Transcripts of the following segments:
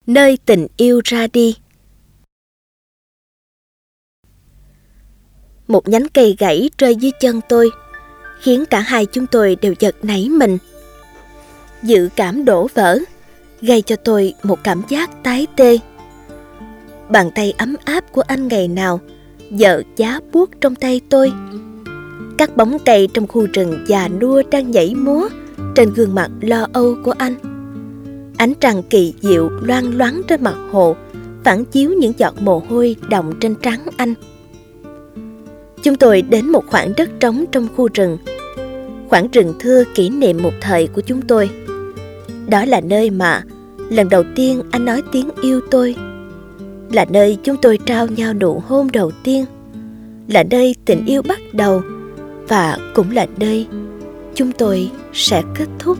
Nơi tình yêu ra đi. Một nhánh cây gãy rơi dưới chân tôi, khiến cả hai chúng tôi đều giật nảy mình. Dự cảm đổ vỡ, gây cho tôi một cảm giác tái tê. Bàn tay ấm áp của anh ngày nào giờ giá buốt trong tay tôi. Các bóng cây trong khu rừng già nua đang nhảy múa trên gương mặt lo âu của anh. Ánh trăng kỳ diệu loang loáng trên mặt hồ phản chiếu những giọt mồ hôi đọng trên trán anh. Chúng tôi đến một khoảng đất trống trong khu rừng, khoảng rừng thưa kỷ niệm một thời của chúng tôi. Đó là nơi mà lần đầu tiên anh nói tiếng yêu tôi, là nơi chúng tôi trao nhau nụ hôn đầu tiên, là nơi tình yêu bắt đầu và cũng là nơi chúng tôi sẽ kết thúc.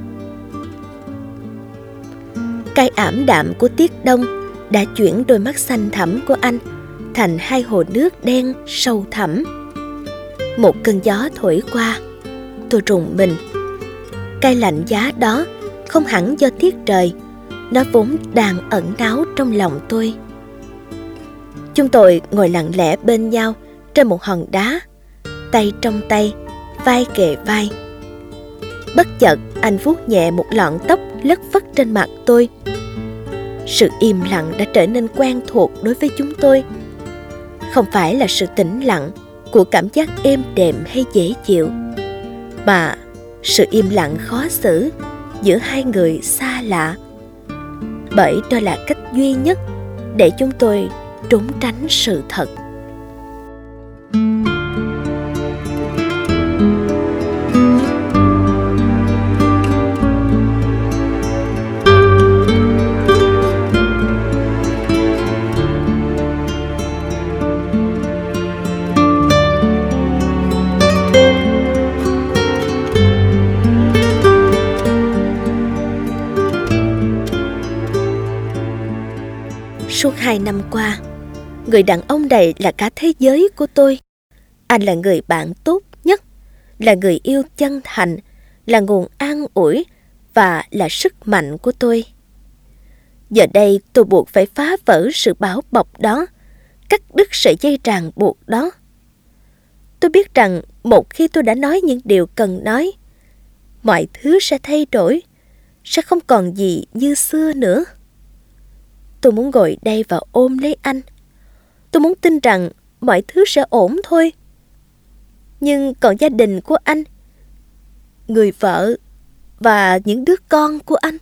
Cái ảm đạm của tiết đông đã chuyển đôi mắt xanh thẳm của anh thành hai hồ nước đen sâu thẳm. Một cơn gió thổi qua, tôi rùng mình. Cái lạnh giá đó không hẳn do tiết trời, nó vốn đang ẩn náu trong lòng tôi. Chúng tôi ngồi lặng lẽ bên nhau trên một hòn đá, tay trong tay, vai kề vai. Bất chợt anh vuốt nhẹ một lọn tóc lất phất trên mặt tôi. Sự im lặng đã trở nên quen thuộc đối với chúng tôi. Không phải là sự tĩnh lặng của cảm giác êm đềm hay dễ chịu, mà sự im lặng khó xử giữa hai người xa lạ. Bởi đó là cách duy nhất để chúng tôi trốn tránh sự thật. Suốt 2 năm qua, người đàn ông này là cả thế giới của tôi. Anh là người bạn tốt nhất, là người yêu chân thành, là nguồn an ủi và là sức mạnh của tôi. Giờ đây tôi buộc phải phá vỡ sự bảo bọc đó, cắt đứt sợi dây ràng buộc đó. Tôi biết rằng một khi tôi đã nói những điều cần nói, mọi thứ sẽ thay đổi, sẽ không còn gì như xưa nữa. Tôi muốn ngồi đây và ôm lấy anh. Tôi muốn tin rằng mọi thứ sẽ ổn thôi. Nhưng còn gia đình của anh, người vợ và những đứa con của anh,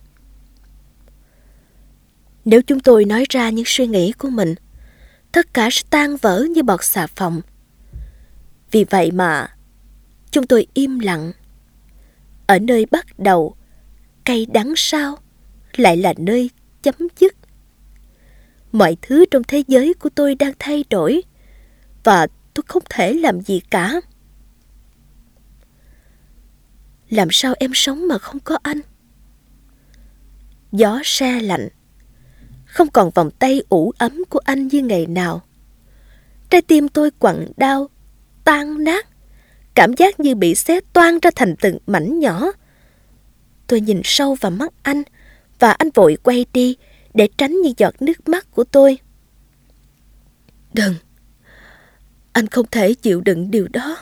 nếu chúng tôi nói ra những suy nghĩ của mình, tất cả sẽ tan vỡ như bọt xà phòng. Vì vậy mà chúng tôi im lặng. Ở nơi bắt đầu, cay đắng sau lại là nơi chấm dứt. Mọi thứ trong thế giới của tôi đang thay đổi, và tôi không thể làm gì cả. Làm sao em sống mà không có anh? Gió se lạnh, không còn vòng tay ủ ấm của anh như ngày nào. Trái tim tôi quặn đau, tan nát, cảm giác như bị xé toang ra thành từng mảnh nhỏ. Tôi nhìn sâu vào mắt anh, và anh vội quay đi để tránh những giọt nước mắt của tôi. Đừng, anh không thể chịu đựng điều đó.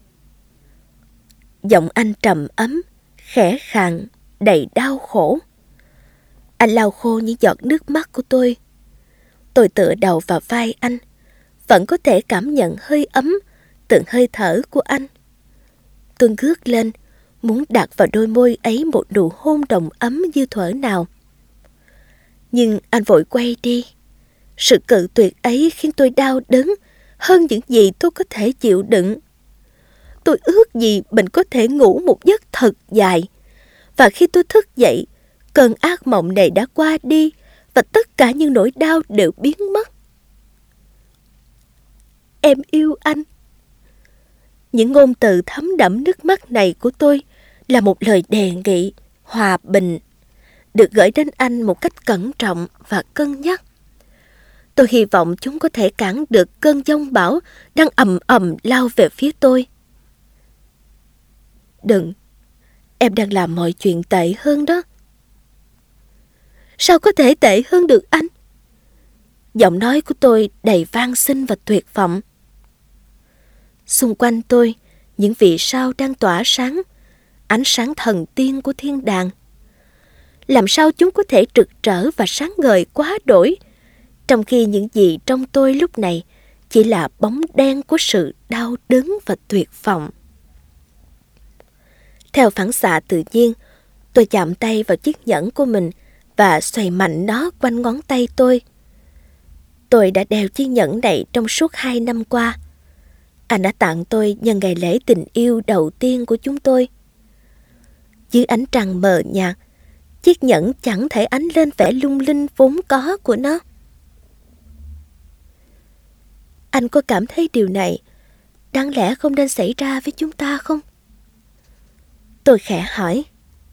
Giọng anh trầm ấm, khẽ khàn, đầy đau khổ. Anh lau khô những giọt nước mắt của tôi. Tôi tựa đầu vào vai anh, vẫn có thể cảm nhận hơi ấm, từng hơi thở của anh. Tôi ngước lên, muốn đặt vào đôi môi ấy một nụ hôn đồng ấm như thuở nào. Nhưng anh vội quay đi. Sự cự tuyệt ấy khiến tôi đau đớn hơn những gì tôi có thể chịu đựng. Tôi ước gì mình có thể ngủ một giấc thật dài. Và khi tôi thức dậy, cơn ác mộng này đã qua đi và tất cả những nỗi đau đều biến mất. Em yêu anh. Những ngôn từ thấm đẫm nước mắt này của tôi là một lời đề nghị hòa bình, được gửi đến anh một cách cẩn trọng và cân nhắc. Tôi hy vọng chúng có thể cản được cơn giông bão đang ầm ầm lao về phía tôi. Đừng, em đang làm mọi chuyện tệ hơn đó. Sao có thể tệ hơn được anh? Giọng nói của tôi đầy van xin và tuyệt vọng. Xung quanh tôi, những vì sao đang tỏa sáng, ánh sáng thần tiên của thiên đàng. Làm sao chúng có thể rực rỡ và sáng ngời quá đổi, trong khi những gì trong tôi lúc này chỉ là bóng đen của sự đau đớn và tuyệt vọng. Theo phản xạ tự nhiên, tôi chạm tay vào chiếc nhẫn của mình và xoay mạnh nó quanh ngón tay tôi. Tôi đã đeo chiếc nhẫn này trong suốt 2 năm qua. Anh đã tặng tôi nhân ngày lễ tình yêu đầu tiên của chúng tôi. Dưới ánh trăng mờ nhạt, chiếc nhẫn chẳng thể ánh lên vẻ lung linh vốn có của nó. Anh có cảm thấy điều này đáng lẽ không nên xảy ra với chúng ta không? Tôi khẽ hỏi.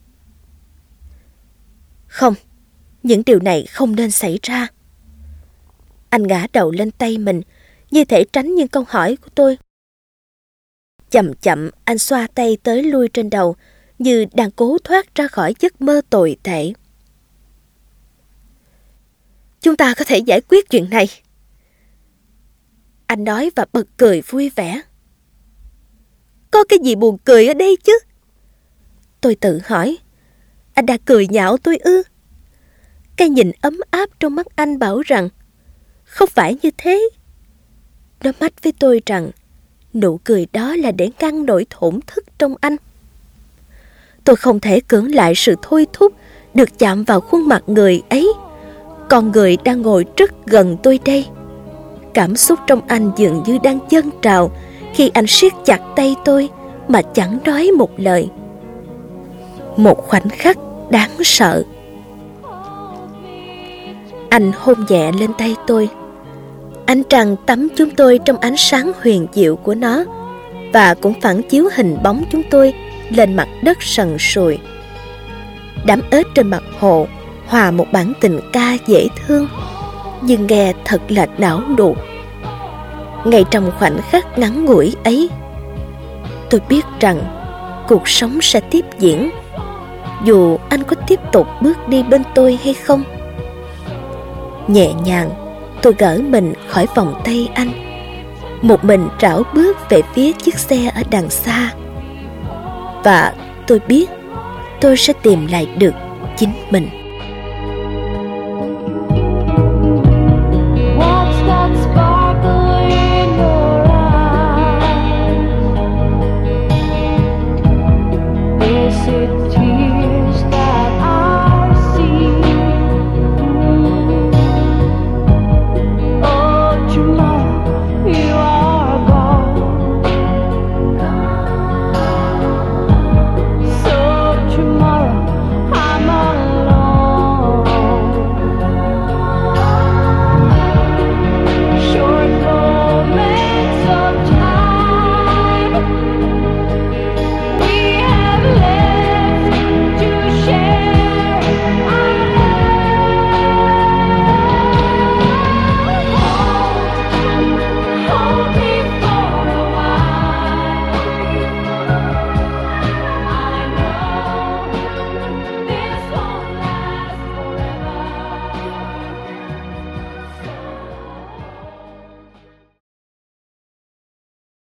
Không, những điều này không nên xảy ra. Anh ngã đầu lên tay mình, như thể tránh những câu hỏi của tôi. Chậm chậm anh xoa tay tới lui trên đầu, như đang cố thoát ra khỏi giấc mơ tồi tệ. Chúng ta có thể giải quyết chuyện này, anh nói và bật cười vui vẻ. Có cái gì buồn cười ở đây chứ? Tôi tự hỏi. Anh đã cười nhạo tôi ư? Cái nhìn ấm áp trong mắt anh bảo rằng không phải như thế. Nó mách với tôi rằng nụ cười đó là để ngăn nỗi thổn thức trong anh. Tôi không thể cưỡng lại sự thôi thúc được chạm vào khuôn mặt người ấy. Con người đang ngồi rất gần tôi đây. Cảm xúc trong anh dường như đang dâng trào khi anh siết chặt tay tôi mà chẳng nói một lời. Một khoảnh khắc đáng sợ. Anh hôn nhẹ lên tay tôi. Ánh trăng tắm chúng tôi trong ánh sáng huyền diệu của nó và cũng phản chiếu hình bóng chúng tôi lên mặt đất sần sùi. Đám ếch trên mặt hồ hòa một bản tình ca dễ thương, nhưng nghe thật là não nuột. Ngay trong khoảnh khắc ngắn ngủi ấy, tôi biết rằng cuộc sống sẽ tiếp diễn, dù anh có tiếp tục bước đi bên tôi hay không. Nhẹ nhàng, tôi gỡ mình khỏi vòng tay anh, một mình rảo bước về phía chiếc xe ở đằng xa. Và tôi biết tôi sẽ tìm lại được chính mình.